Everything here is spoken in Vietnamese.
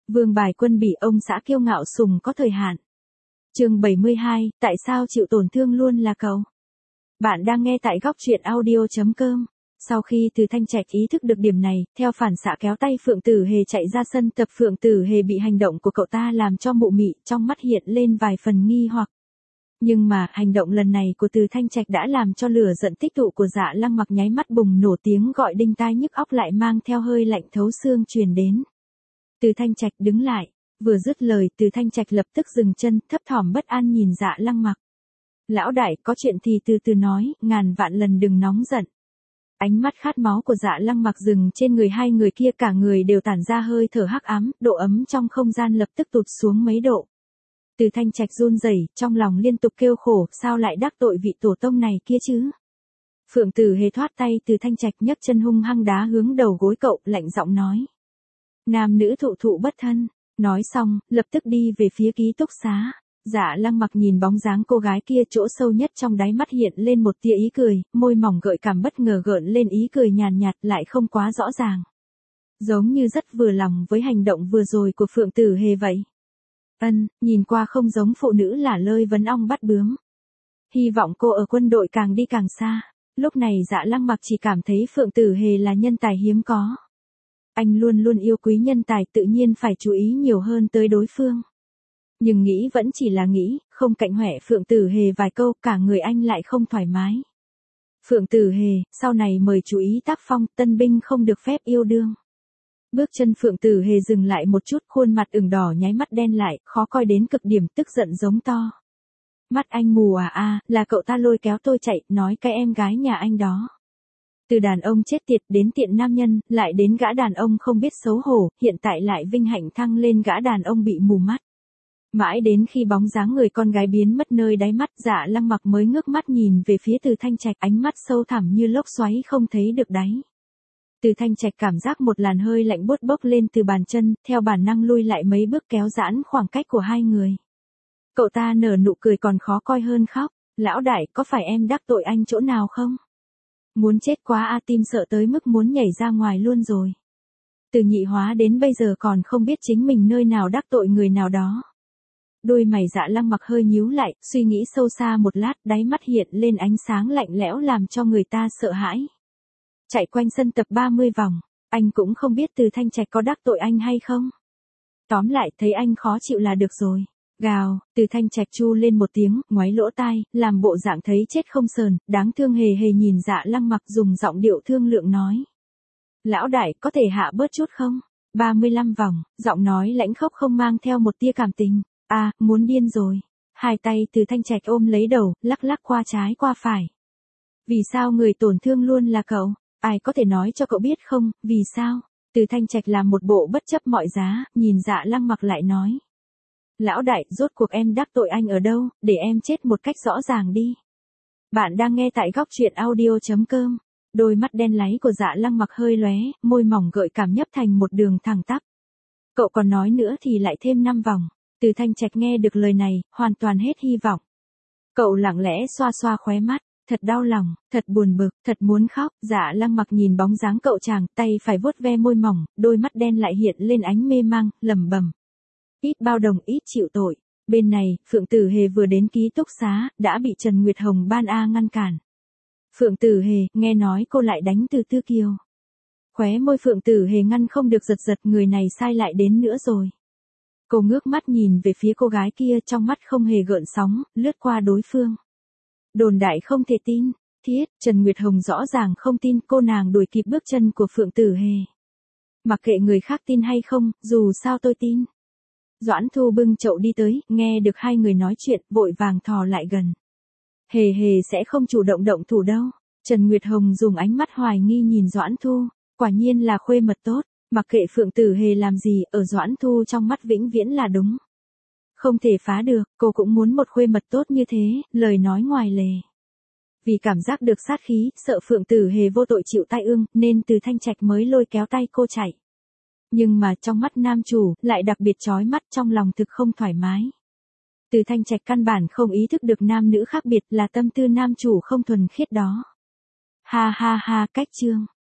Vương Bài Quân bị ông xã kiêu ngạo sùng có thời hạn. Chương 72, tại sao chịu tổn thương luôn là cậu? Bạn đang nghe tại góc truyện audio.com. Sau khi Từ Thanh Trạch ý thức được điểm này, theo phản xạ kéo tay Phượng Tử Hề chạy ra sân tập. Phượng Tử Hề bị hành động của cậu ta làm cho mụ mị, trong mắt hiện lên vài phần nghi hoặc. Nhưng mà, hành động lần này của Từ Thanh Trạch đã làm cho lửa giận tích tụ của Dạ Lăng Mặc nháy mắt bùng nổ, tiếng gọi đinh tai nhức óc lại mang theo hơi lạnh thấu xương truyền đến. Từ Thanh Trạch đứng lại, vừa dứt lời Từ Thanh Trạch lập tức dừng chân, thấp thỏm bất an nhìn Dạ Lăng Mặc. Lão đại, có chuyện thì từ từ nói, ngàn vạn lần đừng nóng giận. Ánh mắt khát máu của Dạ Lăng Mặc dừng trên người hai người kia, cả người đều tản ra hơi thở hắc ám, độ ấm trong không gian lập tức tụt xuống mấy độ. Từ Thanh Trạch run rẩy, trong lòng liên tục kêu khổ, sao lại đắc tội vị tổ tông này kia chứ? Phượng Tử Hề thoát tay Từ Thanh Trạch, nhấc chân hung hăng đá hướng đầu gối cậu, lạnh giọng nói. Nam nữ thụ thụ bất thân. Nói xong, lập tức đi về phía ký túc xá. Dạ Lăng Mặc nhìn bóng dáng cô gái kia, chỗ sâu nhất trong đáy mắt hiện lên một tia ý cười, môi mỏng gợi cảm bất ngờ gợn lên ý cười nhàn nhạt, lại không quá rõ ràng. Giống như rất vừa lòng với hành động vừa rồi của Phượng Tử Hề vậy. Nhìn qua không giống phụ nữ lả lơi vấn ong bắt bướm. Hy vọng cô ở quân đội càng đi càng xa. Lúc này Dạ Lăng Mặc chỉ cảm thấy Phượng Tử Hề là nhân tài hiếm có. Anh luôn luôn yêu quý nhân tài, tự nhiên phải chú ý nhiều hơn tới đối phương. Nhưng nghĩ vẫn chỉ là nghĩ, không cạnh huệ Phượng Tử Hề vài câu, cả người anh lại không thoải mái. Phượng Tử Hề, sau này mời chú ý tác phong, tân binh không được phép yêu đương. Bước chân Phượng Tử Hề dừng lại một chút, khuôn mặt ửng đỏ nháy mắt đen lại, khó coi đến cực điểm, tức giận giống to. Mắt anh mù à, là cậu ta lôi kéo tôi chạy, nói cái em gái nhà anh đó. Từ đàn ông chết tiệt đến tiện nam nhân, lại đến gã đàn ông không biết xấu hổ, hiện tại lại vinh hạnh thăng lên gã đàn ông bị mù mắt. Mãi đến khi bóng dáng người con gái biến mất nơi đáy mắt, Dạ Lăng Mặc mới ngước mắt nhìn về phía Từ Thanh Trạch, ánh mắt sâu thẳm như lốc xoáy không thấy được đáy. Từ Thanh Trạch cảm giác một làn hơi lạnh buốt bốc lên từ bàn chân, theo bản năng lui lại mấy bước kéo giãn khoảng cách của hai người. Cậu ta nở nụ cười còn khó coi hơn khóc. Lão đại, có phải em đắc tội anh chỗ nào không? Muốn chết quá a, tim sợ tới mức muốn nhảy ra ngoài luôn rồi. Từ nhị hóa đến bây giờ còn không biết chính mình nơi nào đắc tội người nào đó. Đôi mày Dạ Lăng Mặc hơi nhíu lại, suy nghĩ sâu xa một lát, đáy mắt hiện lên ánh sáng lạnh lẽo làm cho người ta sợ hãi. Chạy quanh sân tập 30 vòng, anh cũng không biết Từ Thanh Trạch có đắc tội anh hay không. Tóm lại, thấy anh khó chịu là được rồi. Gào, Từ Thanh Trạch chu lên một tiếng, ngoáy lỗ tai, làm bộ dạng thấy chết không sờn, đáng thương hề hề nhìn Dạ Lăng Mặc, dùng giọng điệu thương lượng nói. Lão đại, có thể hạ bớt chút không? 35 vòng, giọng nói lãnh khốc không mang theo một tia cảm tình. Muốn điên rồi. Hai tay Từ Thanh Trạch ôm lấy đầu, lắc lắc qua trái qua phải. Vì sao người tổn thương luôn là cậu? Ai có thể nói cho cậu biết không, vì sao? Từ Thanh Trạch làm một bộ bất chấp mọi giá, nhìn Dạ Lăng Mặc lại nói. Lão đại, rốt cuộc em đắc tội anh ở đâu, để em chết một cách rõ ràng đi. Bạn đang nghe tại góc truyện audio.com. Đôi mắt đen láy của Dạ Lăng Mặc hơi lóe, môi mỏng gợi cảm nhấp thành một đường thẳng tắp. Cậu còn nói nữa thì lại thêm 5 vòng. Từ Thanh Trạch nghe được lời này, hoàn toàn hết hy vọng. Cậu lặng lẽ xoa xoa khóe mắt, thật đau lòng, thật buồn bực, thật muốn khóc. Dạ Lăng Mặc nhìn bóng dáng cậu chàng, tay phải vuốt ve môi mỏng, đôi mắt đen lại hiện lên ánh mê mang, lẩm bẩm. Ít bao đồng ít chịu tội. Bên này, Phượng Tử Hề vừa đến ký túc xá, đã bị Trần Nguyệt Hồng ban ngăn cản. Phượng Tử Hề, nghe nói cô lại đánh Từ Tư Kiều. Khóe môi Phượng Tử Hề ngăn không được giật giật, người này sai lại đến nữa rồi. Cô ngước mắt nhìn về phía cô gái kia, trong mắt không hề gợn sóng, lướt qua đối phương. Đồn đại không thể tin. Thiết, Trần Nguyệt Hồng rõ ràng không tin, cô nàng đuổi kịp bước chân của Phượng Tử Hề. Mặc kệ người khác tin hay không, dù sao tôi tin. Doãn Thu bưng chậu đi tới, nghe được hai người nói chuyện, vội vàng thò lại gần. Hề hề sẽ không chủ động động thủ đâu. Trần Nguyệt Hồng dùng ánh mắt hoài nghi nhìn Doãn Thu, quả nhiên là khuê mật tốt, mặc kệ Phượng Tử Hề làm gì, ở Doãn Thu trong mắt vĩnh viễn là đúng. Không thể phá được, cô cũng muốn một khuê mật tốt như thế, lời nói ngoài lề. Vì cảm giác được sát khí, sợ Phượng Tử Hề vô tội chịu tai ương, nên Từ Thanh Trạch mới lôi kéo tay cô chạy. Nhưng mà trong mắt nam chủ, lại đặc biệt chói mắt, trong lòng thực không thoải mái. Từ Thanh Trạch căn bản không ý thức được nam nữ khác biệt, là tâm tư nam chủ không thuần khiết đó. Ha ha ha, cách chương.